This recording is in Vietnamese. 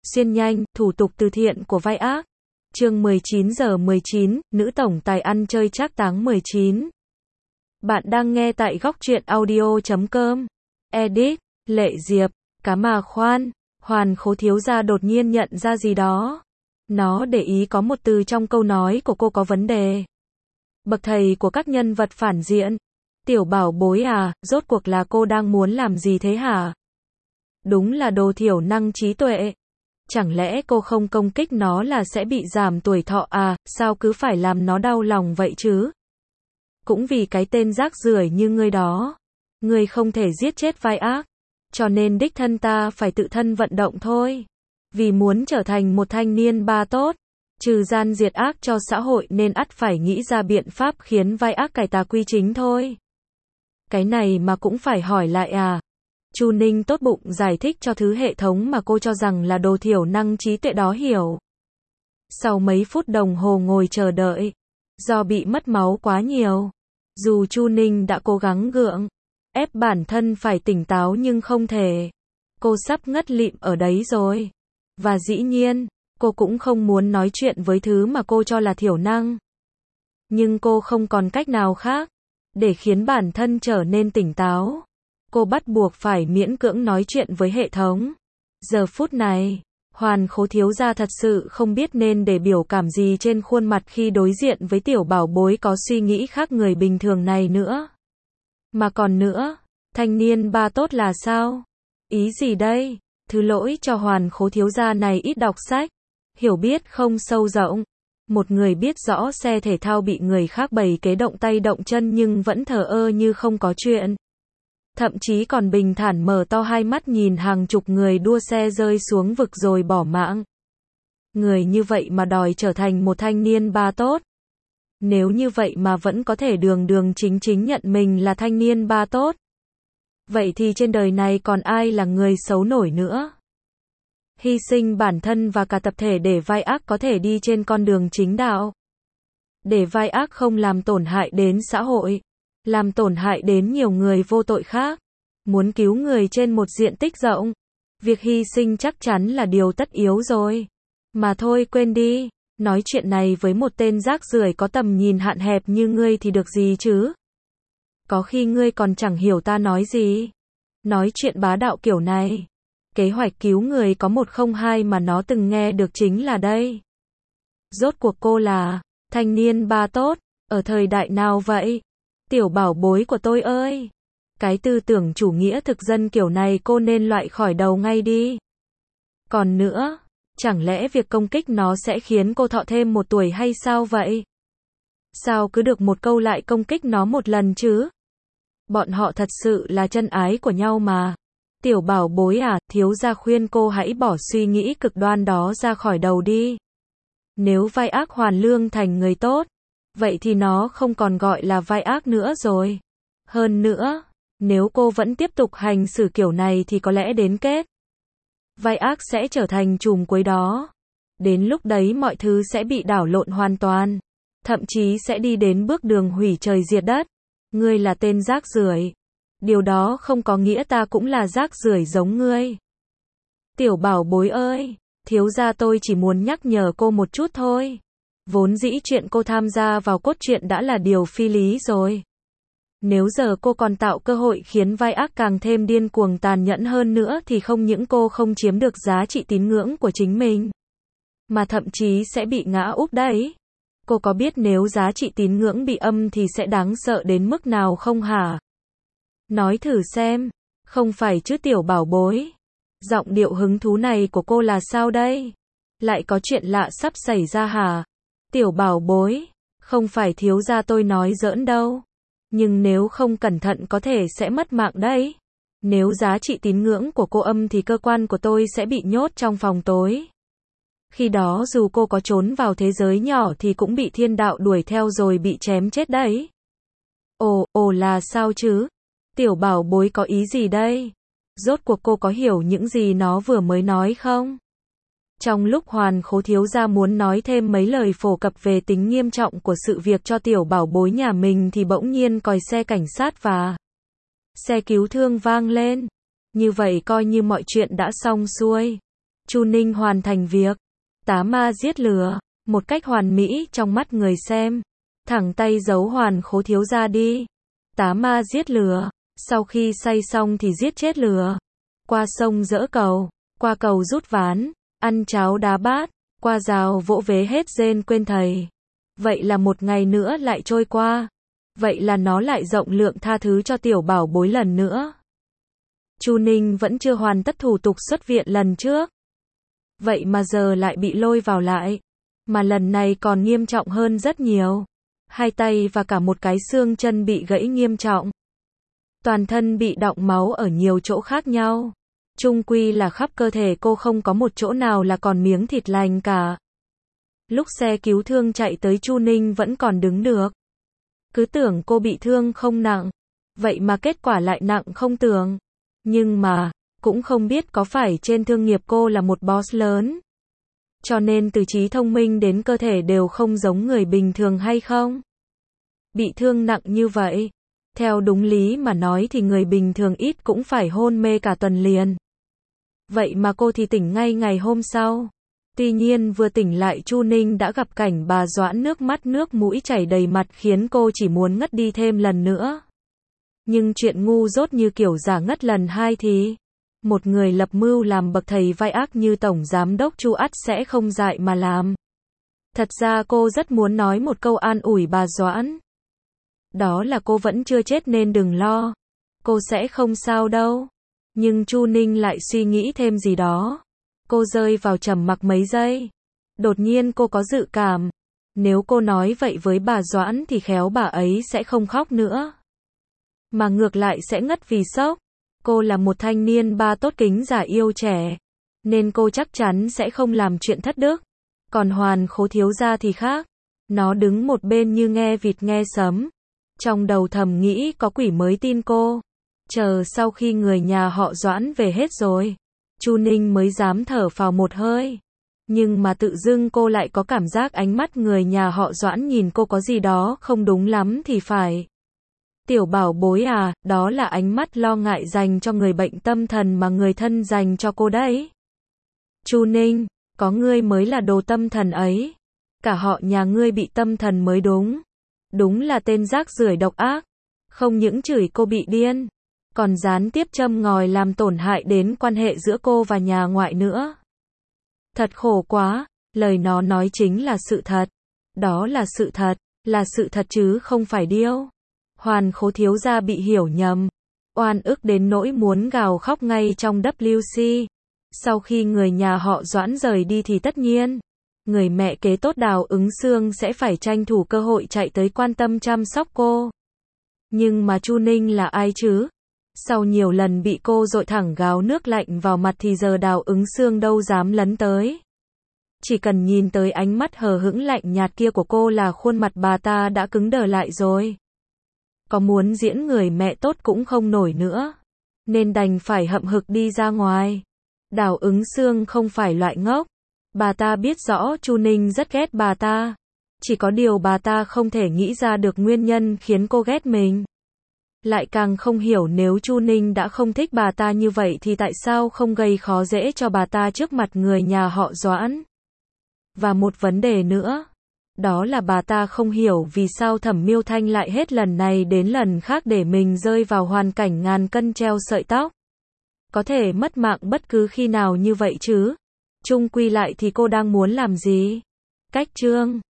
Xuyên nhanh, thủ tục từ thiện của vai ác. Chương 19:19, nữ tổng tài ăn chơi trác táng 19. Bạn đang nghe tại góc truyện audio.com. Edit, Lệ Diệp, cá mà khoan, Hoàn Khố thiếu gia đột nhiên nhận ra gì đó. Nó để ý có một từ trong câu nói của cô có vấn đề. Bậc thầy của các nhân vật phản diện. Tiểu bảo bối à, rốt cuộc là cô đang muốn làm gì thế hả? Đúng là đồ thiểu năng trí tuệ. Chẳng lẽ cô không công kích nó là sẽ bị giảm tuổi thọ à, sao cứ phải làm nó đau lòng vậy chứ? Cũng vì cái tên rác rưởi như ngươi đó. Ngươi không thể giết chết vai ác. Cho nên đích thân ta phải tự thân vận động thôi. Vì muốn trở thành một thanh niên ba tốt, trừ gian diệt ác cho xã hội nên ắt phải nghĩ ra biện pháp khiến vai ác cải tà quy chính thôi. Cái này mà cũng phải hỏi lại à? Chu Ninh tốt bụng giải thích cho thứ hệ thống mà cô cho rằng là đồ thiểu năng trí tuệ đó hiểu. Sau mấy phút đồng hồ ngồi chờ đợi, do bị mất máu quá nhiều, dù Chu Ninh đã cố gắng gượng ép bản thân phải tỉnh táo nhưng không thể. Cô sắp ngất lịm ở đấy rồi. Và dĩ nhiên, cô cũng không muốn nói chuyện với thứ mà cô cho là thiểu năng. Nhưng cô không còn cách nào khác để khiến bản thân trở nên tỉnh táo. Cô bắt buộc phải miễn cưỡng nói chuyện với hệ thống. Giờ phút này, Hoàn Khố thiếu gia thật sự không biết nên để biểu cảm gì trên khuôn mặt khi đối diện với tiểu bảo bối có suy nghĩ khác người bình thường này nữa. Mà còn nữa, thanh niên ba tốt là sao? Ý gì đây? Thứ lỗi cho Hoàn Khố thiếu gia này ít đọc sách, hiểu biết không sâu rộng. Một người biết rõ xe thể thao bị người khác bày kế động tay động chân nhưng vẫn thờ ơ như không có chuyện. Thậm chí còn bình thản mở to hai mắt nhìn hàng chục người đua xe rơi xuống vực rồi bỏ mạng. Người như vậy mà đòi trở thành một thanh niên ba tốt. Nếu như vậy mà vẫn có thể đường đường chính chính nhận mình là thanh niên ba tốt. Vậy thì trên đời này còn ai là người xấu nổi nữa? Hy sinh bản thân và cả tập thể để vai ác có thể đi trên con đường chính đạo. Để vai ác không làm tổn hại đến xã hội, làm tổn hại đến nhiều người vô tội khác. Muốn cứu người trên một diện tích rộng, việc hy sinh chắc chắn là điều tất yếu rồi. Mà thôi quên đi, nói chuyện này với một tên rác rưởi có tầm nhìn hạn hẹp như ngươi thì được gì chứ? Có khi ngươi còn chẳng hiểu ta nói gì. Nói chuyện bá đạo kiểu này. Kế hoạch cứu người có 102 mà nó từng nghe được chính là đây. Rốt cuộc cô là thanh niên ba tốt, ở thời đại nào vậy? Tiểu bảo bối của tôi ơi! Cái tư tưởng chủ nghĩa thực dân kiểu này cô nên loại khỏi đầu ngay đi. Còn nữa, chẳng lẽ việc công kích nó sẽ khiến cô thọ thêm 1 tuổi hay sao vậy? Sao cứ được một câu lại công kích nó một lần chứ? Bọn họ thật sự là chân ái của nhau mà. Tiểu bảo bối à, thiếu gia khuyên cô hãy bỏ suy nghĩ cực đoan đó ra khỏi đầu đi. Nếu vai ác hoàn lương thành người tốt, vậy thì nó không còn gọi là vai ác nữa rồi. Hơn nữa, nếu cô vẫn tiếp tục hành xử kiểu này thì có lẽ đến kết, vai ác sẽ trở thành trùm cuối đó. Đến lúc đấy mọi thứ sẽ bị đảo lộn hoàn toàn. Thậm chí sẽ đi đến bước đường hủy trời diệt đất. Ngươi là tên rác rưởi. Điều đó không có nghĩa ta cũng là rác rưởi giống ngươi. Tiểu bảo bối ơi, thiếu gia tôi chỉ muốn nhắc nhở cô một chút thôi. Vốn dĩ chuyện cô tham gia vào cốt truyện đã là điều phi lý rồi. Nếu giờ cô còn tạo cơ hội khiến vai ác càng thêm điên cuồng tàn nhẫn hơn nữa thì không những cô không chiếm được giá trị tín ngưỡng của chính mình, mà thậm chí sẽ bị ngã úp đấy. Cô có biết nếu giá trị tín ngưỡng bị âm thì sẽ đáng sợ đến mức nào không hả? Nói thử xem, không phải chứ tiểu bảo bối. Giọng điệu hứng thú này của cô là sao đây? Lại có chuyện lạ sắp xảy ra hả? Tiểu bảo bối, không phải thiếu gia tôi nói giỡn đâu. Nhưng nếu không cẩn thận có thể sẽ mất mạng đấy. Nếu giá trị tín ngưỡng của cô âm thì cơ quan của tôi sẽ bị nhốt trong phòng tối. Khi đó dù cô có trốn vào thế giới nhỏ thì cũng bị thiên đạo đuổi theo rồi bị chém chết đấy. Ồ là sao chứ? Tiểu bảo bối có ý gì đây? Rốt cuộc cô có hiểu những gì nó vừa mới nói không? Trong lúc Hoàn Khố thiếu gia muốn nói thêm mấy lời phổ cập về tính nghiêm trọng của sự việc cho tiểu bảo bối nhà mình thì bỗng nhiên còi xe cảnh sát và xe cứu thương vang lên. Như vậy coi như mọi chuyện đã xong xuôi. Chu Ninh hoàn thành việc tá ma giết lừa, một cách hoàn mỹ trong mắt người xem. Thẳng tay giấu Hoàn Khố thiếu gia đi. Tá ma giết lừa, sau khi say xong thì giết chết lừa. Qua sông dỡ cầu, qua cầu rút ván, ăn cháo đá bát, qua rào vỗ vế hết rên quên thầy. Vậy là một ngày nữa lại trôi qua. Vậy là nó lại rộng lượng tha thứ cho tiểu bảo bối lần nữa. Chu Ninh vẫn chưa hoàn tất thủ tục xuất viện lần trước. Vậy mà giờ lại bị lôi vào lại. Mà lần này còn nghiêm trọng hơn rất nhiều. Hai tay và cả một cái xương chân bị gãy nghiêm trọng. Toàn thân bị đọng máu ở nhiều chỗ khác nhau. Chung quy là khắp cơ thể cô không có một chỗ nào là còn miếng thịt lành cả. Lúc xe cứu thương chạy tới Chu Ninh vẫn còn đứng được. Cứ tưởng cô bị thương không nặng. Vậy mà kết quả lại nặng không tưởng. Nhưng mà, cũng không biết có phải trên thương nghiệp cô là một boss lớn. Cho nên từ trí thông minh đến cơ thể đều không giống người bình thường hay không? Bị thương nặng như vậy. Theo đúng lý mà nói thì người bình thường ít cũng phải hôn mê cả tuần liền. Vậy mà cô thì tỉnh ngay ngày hôm sau. Tuy nhiên vừa tỉnh lại Chu Ninh đã gặp cảnh bà Doãn nước mắt nước mũi chảy đầy mặt khiến cô chỉ muốn ngất đi thêm lần nữa. Nhưng chuyện ngu dốt như kiểu giả ngất lần hai thì một người lập mưu làm bậc thầy vai ác như Tổng Giám đốc Chu ắt sẽ không dại mà làm. Thật ra cô rất muốn nói một câu an ủi bà Doãn. Đó là cô vẫn chưa chết nên đừng lo. Cô sẽ không sao đâu. Nhưng Chu Ninh lại suy nghĩ thêm gì đó. Cô rơi vào trầm mặc mấy giây. Đột nhiên cô có dự cảm. Nếu cô nói vậy với bà Doãn thì khéo bà ấy sẽ không khóc nữa. Mà ngược lại sẽ ngất vì sốc. Cô là một thanh niên ba tốt kính giả yêu trẻ. Nên cô chắc chắn sẽ không làm chuyện thất đức. Còn Hoàn Khố thiếu gia thì khác. Nó đứng một bên như nghe vịt nghe sấm. Trong đầu thầm nghĩ có quỷ mới tin cô. Chờ sau khi người nhà họ Doãn về hết rồi, Chu Ninh mới dám thở phào một hơi. Nhưng mà tự dưng cô lại có cảm giác ánh mắt người nhà họ Doãn nhìn cô có gì đó không đúng lắm thì phải. Tiểu bảo bối à, đó là ánh mắt lo ngại dành cho người bệnh tâm thần mà người thân dành cho cô đấy. Chu Ninh, có ngươi mới là đồ tâm thần ấy. Cả họ nhà ngươi bị tâm thần mới đúng. Đúng là tên rác rưởi độc ác. Không những chửi cô bị điên, còn gián tiếp châm ngòi làm tổn hại đến quan hệ giữa cô và nhà ngoại nữa. Thật khổ quá, lời nó nói chính là sự thật. Đó là sự thật chứ không phải điêu. Hoàn Khố thiếu gia bị hiểu nhầm. Oan ức đến nỗi muốn gào khóc ngay trong WC. Sau khi người nhà họ Doãn rời đi thì tất nhiên, người mẹ kế tốt Đào Ứng Xương sẽ phải tranh thủ cơ hội chạy tới quan tâm chăm sóc cô. Nhưng mà Chu Ninh là ai chứ? Sau nhiều lần bị cô dội thẳng gáo nước lạnh vào mặt thì giờ Đào Ứng Xương đâu dám lấn tới. Chỉ cần nhìn tới ánh mắt hờ hững lạnh nhạt kia của cô là khuôn mặt bà ta đã cứng đờ lại rồi. Có muốn diễn người mẹ tốt cũng không nổi nữa. Nên đành phải hậm hực đi ra ngoài. Đào Ứng Xương không phải loại ngốc. Bà ta biết rõ Chu Ninh rất ghét bà ta. Chỉ có điều bà ta không thể nghĩ ra được nguyên nhân khiến cô ghét mình. Lại càng không hiểu nếu Chu Ninh đã không thích bà ta như vậy thì tại sao không gây khó dễ cho bà ta trước mặt người nhà họ Doãn. Và một vấn đề nữa. Đó là bà ta không hiểu vì sao Thẩm Miêu Thanh lại hết lần này đến lần khác để mình rơi vào hoàn cảnh ngàn cân treo sợi tóc. Có thể mất mạng bất cứ khi nào như vậy chứ. Chung quy lại thì cô đang muốn làm gì? Cách chương